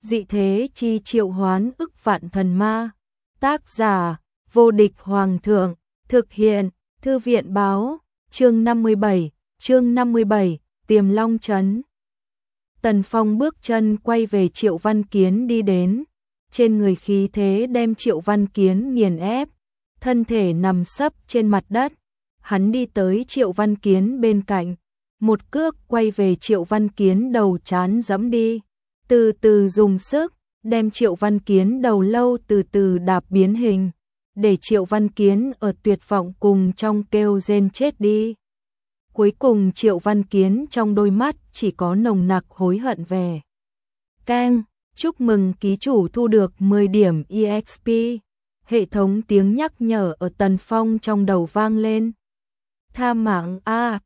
dị thế chi triệu hoán ức vạn thần ma. Tác giả, vô địch hoàng thượng, thực hiện, thư viện báo, chương 57, Tiềm Long Trấn. Tần Phong bước chân quay về Triệu Văn Kiến đi đến, trên người khí thế đem Triệu Văn Kiến nghiền ép, thân thể nằm sấp trên mặt đất. Hắn đi tới Triệu Văn Kiến bên cạnh, một cước quay về Triệu Văn Kiến đầu trán giẫm đi, từ từ dùng sức, đem Triệu Văn Kiến đầu lâu từ từ đạp biến hình, để Triệu Văn Kiến ở tuyệt vọng cùng trong kêu rên chết đi. Cuối cùng Triệu Văn Kiến trong đôi mắt chỉ có nồng nặc hối hận về. Keng, chúc mừng ký chủ thu được 10 điểm EXP. Hệ thống tiếng nhắc nhở ở Tần Phong trong đầu vang lên. Tha mạng a,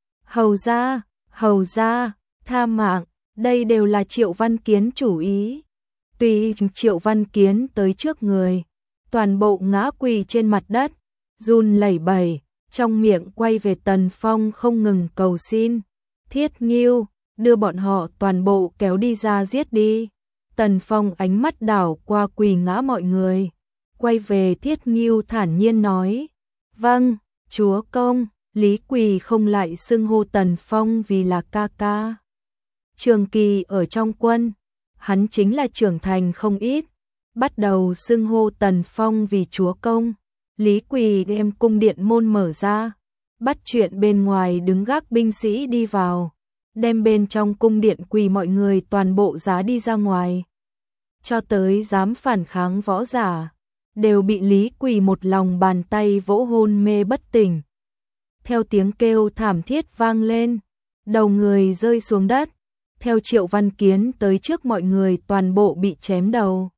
hầu ra, tha mạng, đây đều là Triệu Văn Kiến chủ ý. Tuy Triệu Văn Kiến tới trước người, toàn bộ ngã quỳ trên mặt đất, run lẩy bẩy, trong miệng quay về Tần Phong không ngừng cầu xin. Thiết Ngưu, đưa bọn họ toàn bộ kéo đi ra giết đi. Tần Phong ánh mắt đảo qua quỳ ngã mọi người, quay về Thiết Ngưu thản nhiên nói. Vâng, chúa công. Lý Quỳ không lại xưng hô Tần Phong vì là ca ca. Trường kỳ ở trong quân, hắn chính là trưởng thành không ít, bắt đầu xưng hô Tần Phong vì chúa công. Lý Quỳ đem cung điện môn mở ra, bắt chuyện bên ngoài đứng gác binh sĩ đi vào, đem bên trong cung điện quỳ mọi người toàn bộ giá đi ra ngoài. Cho tới dám phản kháng võ giả, đều bị Lý Quỳ một lòng bàn tay vỗ hôn mê bất tỉnh. Theo tiếng kêu thảm thiết vang lên, đầu người rơi xuống đất, theo Triệu Văn Kiến tới trước mọi người toàn bộ bị chém đầu.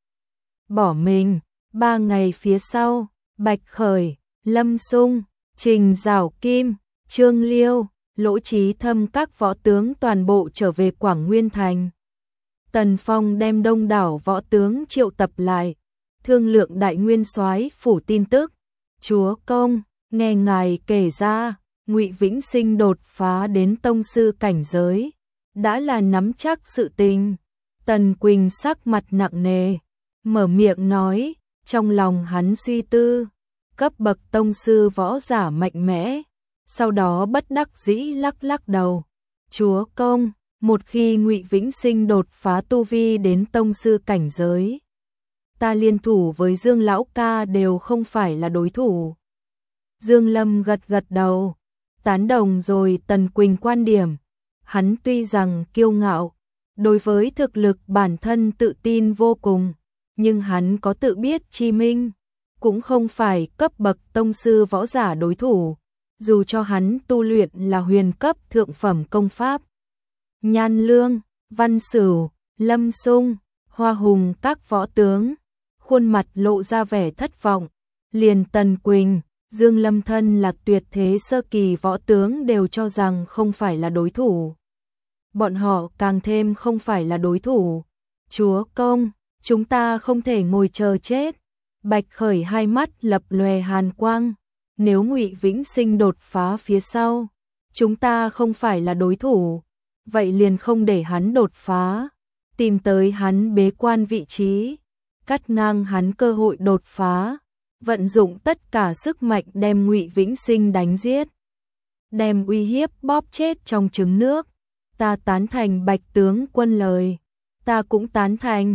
Bỏ mình, 3 ngày phía sau, Bạch Khởi, Lâm Sung, Trình Giảo Kim, Trương Liêu, Lỗ Chí Thâm các võ tướng toàn bộ trở về Quảng Nguyên Thành. Tần Phong đem đông đảo võ tướng triệu tập lại, thương lượng Đại Nguyên Soái phủ tin tức. Chúa công, nghe ngài kể ra, Ngụy Vĩnh Sinh đột phá đến tông sư cảnh giới, đã là nắm chắc sự tình. Tần Quỳnh sắc mặt nặng nề, mở miệng nói, trong lòng hắn suy tư, cấp bậc tông sư võ giả mạnh mẽ, sau đó bất đắc dĩ lắc lắc đầu. Chúa công, một khi Ngụy Vĩnh Sinh đột phá tu vi đến tông sư cảnh giới, ta liên thủ với Dương lão ca đều không phải là đối thủ. Dương Lâm gật gật đầu, tán đồng rồi Tần Quỳnh quan điểm. Hắn tuy rằng kiêu ngạo, đối với thực lực bản thân tự tin vô cùng, nhưng hắn có tự biết chi minh, cũng không phải cấp bậc tông sư võ giả đối thủ, dù cho hắn tu luyện là huyền cấp thượng phẩm công pháp. Nhan Lương, Văn Sửu, Lâm Sung, Hoa Hùng các võ tướng, khuôn mặt lộ ra vẻ thất vọng, liền Tần Quỳnh, Dương Lâm thân là tuyệt thế sơ kỳ võ tướng đều cho rằng không phải là đối thủ. Bọn họ càng thêm không phải là đối thủ. Chúa công, chúng ta không thể ngồi chờ chết. Bạch Khởi hai mắt lập lòe hàn quang. Nếu Ngụy Vĩnh Sinh đột phá phía sau, chúng ta không phải là đối thủ, vậy liền không để hắn đột phá, tìm tới hắn bế quan vị trí, cắt ngang hắn cơ hội đột phá, vận dụng tất cả sức mạnh đem Ngụy Vĩnh Sinh đánh giết, đem uy hiếp bóp chết trong trứng nước. Ta tán thành Bạch tướng quân lời, ta cũng tán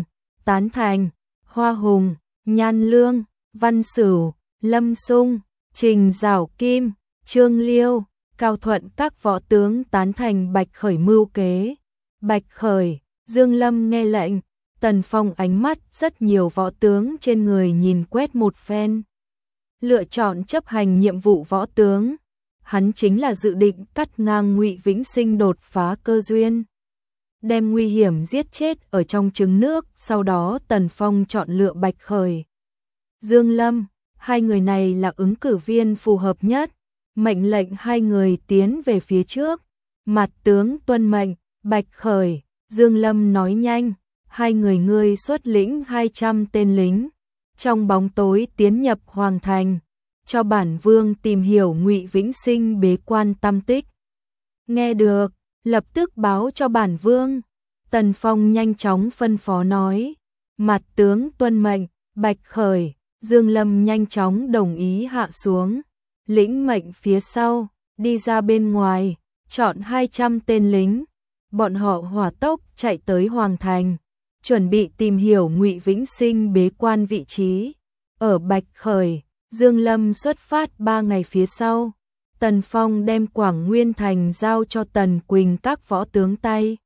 thành. Hoa Hùng, Nhan Lương, Văn Sửu, Lâm Sung, Trình Giảo Kim, Trương Liêu, Cao Thuận các võ tướng tán thành Bạch Khởi mưu kế. Bạch Khởi, Dương Lâm nghe lệnh. Tần Phong ánh mắt rất nhiều võ tướng trên người nhìn quét một phen, lựa chọn chấp hành nhiệm vụ võ tướng. Hắn chính là dự định cắt ngang Ngụy Vĩnh Sinh đột phá cơ duyên, đem nguy hiểm giết chết ở trong trứng nước. Sau đó Tần Phong chọn lựa Bạch Khởi, Dương Lâm, hai người này là ứng cử viên phù hợp nhất, mệnh lệnh hai người tiến về phía trước. Mặt tướng tuân mệnh. Bạch Khởi, Dương Lâm nói nhanh. Hai người ngươi xuất lĩnh 200 tên lính, trong bóng tối tiến nhập Hoàng Thành, cho bản vương tìm hiểu Ngụy Vĩnh Sinh bế quan tâm tích. Nghe được, lập tức báo cho bản vương. Tần Phong nhanh chóng phân phó nói. Mặt tướng tuân mệnh, Bạch Khởi, Dương Lâm nhanh chóng đồng ý hạ xuống, lĩnh mệnh phía sau, đi ra bên ngoài, chọn 200 tên lính, bọn họ hỏa tốc chạy tới Hoàng Thành, chuẩn bị tìm hiểu Ngụy Vĩnh Sinh bế quan vị trí. Ở Bạch Khởi, Dương Lâm xuất phát 3 ngày phía sau, Tần Phong đem Quảng Nguyên Thành giao cho Tần Quỳnh các võ tướng tay.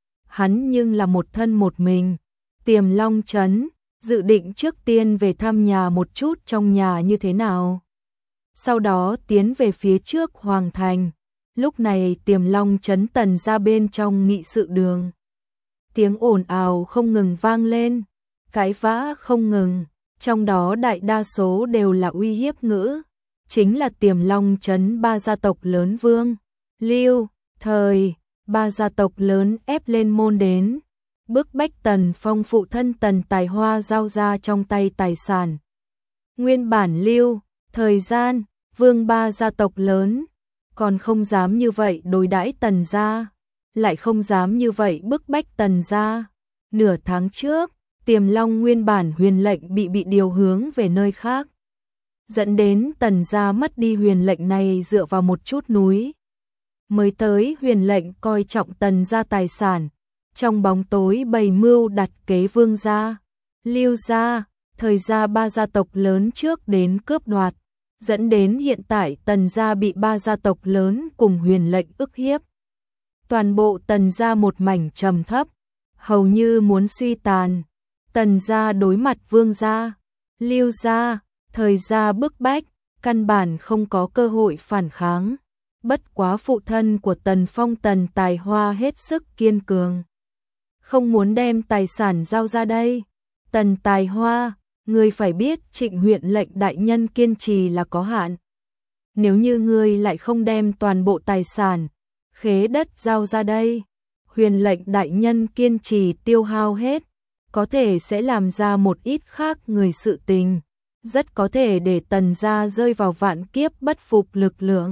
Hắn nhưng là một thân một mình, Tiềm Long Trấn, dự định trước tiên về thăm nhà một chút trong nhà như thế nào. Sau đó tiến về phía trước Hoàng Thành, lúc này Tiềm Long Trấn Tần ra bên trong nghị sự đường. Tiếng ồn ào không ngừng vang lên, cãi vã không ngừng, trong đó đại đa số đều là uy hiếp ngữ, chính là Tiềm Long Trấn 3 gia tộc lớn Vương, Lưu, Thời, 3 gia tộc lớn ép lên môn đến, bức bách Tần Phong phụ thân Tần Tài Hoa giao ra trong tay tài sản. Nguyên bản Lưu, Thời gian, Vương 3 gia tộc lớn, còn không dám như vậy đối đãi Tần gia, lại không dám như vậy bức bách Tần gia. Nửa tháng trước, Tiềm Long nguyên bản huyền lệnh bị điều hướng về nơi khác, dẫn đến Tần gia mất đi huyền lệnh này dựa vào một chút núi. Mới tới huyền lệnh coi trọng Tần gia tài sản, trong bóng tối bày mưu đặt kế Vương gia, Lưu gia, Thời gia 3 gia tộc lớn trước đến cướp đoạt, dẫn đến hiện tại Tần gia bị 3 gia tộc lớn cùng huyền lệnh ức hiếp. Toàn bộ Tần gia một mảnh trầm thấp, hầu như muốn suy tàn. Tần gia đối mặt Vương gia, Lưu gia, Thời gia bức bách, căn bản không có cơ hội phản kháng. Bất quá phụ thân của Tần Phong Tần Tài Hoa hết sức kiên cường, không muốn đem tài sản giao ra đây. Tần Tài Hoa, ngươi phải biết Trịnh huyện lệnh đại nhân kiên trì là có hạn. Nếu như ngươi lại không đem toàn bộ tài sản, khế đất giao ra đây, huyền lệnh đại nhân kiên trì tiêu hao hết, có thể sẽ làm ra một ít khác người sự tình, rất có thể để Tần gia rơi vào vạn kiếp bất phục lực lượng.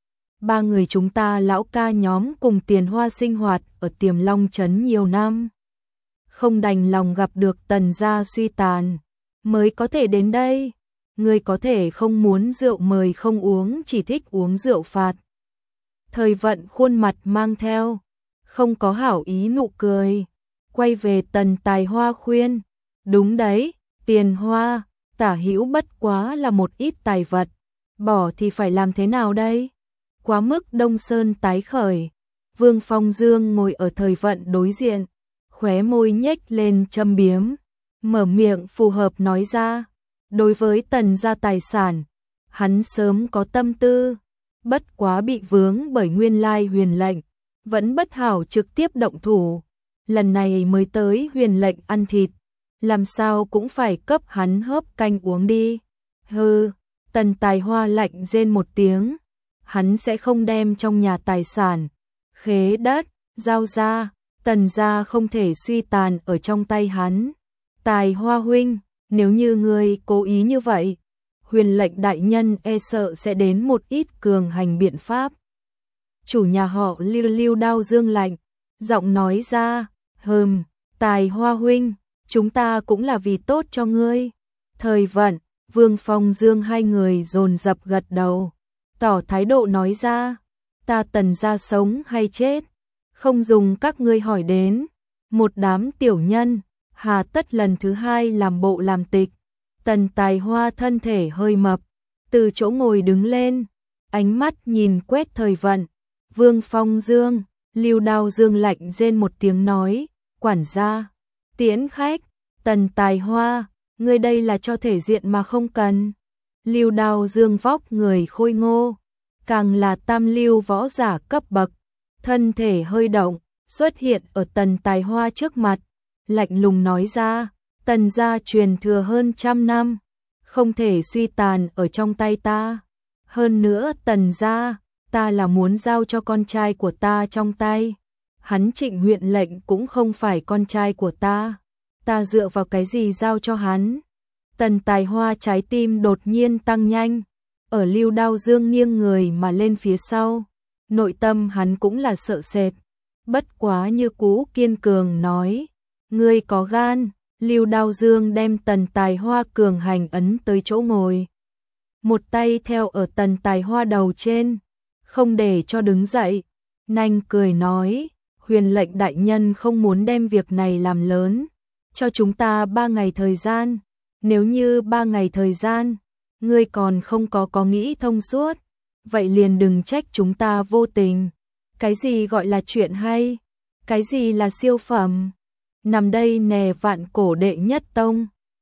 3 người chúng ta lão ca nhóm cùng Tiền Hoa sinh hoạt ở Tiềm Long Trấn nhiều năm, không đành lòng gặp được Tần gia suy tàn, mới có thể đến đây. Ngươi có thể không muốn rượu mời không uống, chỉ thích uống rượu phạt. Thời Vận khuôn mặt mang theo không có hảo ý nụ cười, quay về Tần Tài Hoa khuyên, đúng đấy, Tiền Hoa, tả hữu bất quá là một ít tài vật, bỏ thì phải làm thế nào đây? Quá mức Đông Sơn tái khởi. Vương Phong Dương ngồi ở Thời Vận đối diện, khóe môi nhếch lên châm biếm, mở miệng phù hợp nói ra, đối với Tần gia tài sản, hắn sớm có tâm tư, bất quá bị vướng bởi nguyên lai huyền lệnh, vẫn bất hảo trực tiếp động thủ. Lần này mới tới huyền lệnh ăn thịt, làm sao cũng phải cấp hắn hớp canh uống đi. Hừ, Tần Tài Hoa lạnh rên một tiếng, hắn sẽ không đem trong nhà tài sản, khế đất, giao ra, Tần gia không thể suy tàn ở trong tay hắn. Tài Hoa huynh, nếu như ngươi cố ý như vậy, huyền lệnh đại nhân e sợ sẽ đến một ít cường hành biện pháp. Chủ nhà họ Lưu đao dương lạnh, giọng nói ra, Tài Hoa huynh, chúng ta cũng là vì tốt cho ngươi. Thời Vận, Vương Phong Dương hai người dồn dập gật đầu, tỏ thái độ nói ra, ta Tần gia sống hay chết, không dùng các ngươi hỏi đến. Một đám tiểu nhân, hà tất lần thứ hai làm bộ làm tịch. Tần Tài Hoa thân thể hơi mập, từ chỗ ngồi đứng lên, ánh mắt nhìn quét Thời Vận, Vương Phong Dương, Lưu Đao Dương lạnh rên một tiếng nói, quản gia, tiễn khách. Tần Tài Hoa, ngươi đây là cho thể diện mà không cần. Lưu Đao Dương vóc người khôi ngô, càng là tam lưu võ giả cấp bậc, thân thể hơi động, xuất hiện ở Tần Tài Hoa trước mặt, lạnh lùng nói ra, Tần gia truyền thừa hơn 100 năm, không thể suy tàn ở trong tay ta. Hơn nữa Tần gia, ta là muốn giao cho con trai của ta trong tay. Hắn Trịnh huyện lệnh cũng không phải con trai của ta. Ta dựa vào cái gì giao cho hắn? Tần Tài Hoa trái tim đột nhiên tăng nhanh, ở Lưu Đao Dương nghiêng người mà lên phía sau. Nội tâm hắn cũng là sợ sệt, bất quá như cũ kiên cường nói, ngươi có gan, Lưu Đao Dương đem Tần Tài Hoa cường hành ấn tới chỗ ngồi. Một tay theo ở Tần Tài Hoa đầu trên, không để cho đứng dậy. Nanh cười nói, Huyền lệnh đại nhân không muốn đem việc này làm lớn. Cho chúng ta 3 ngày thời gian. Nếu như 3 ngày thời gian, ngươi còn không có nghĩ thông suốt, vậy liền đừng trách chúng ta vô tình. Cái gì gọi là chuyện hay? Cái gì là siêu phẩm? Nằm đây nè Vạn Cổ đệ nhất tông,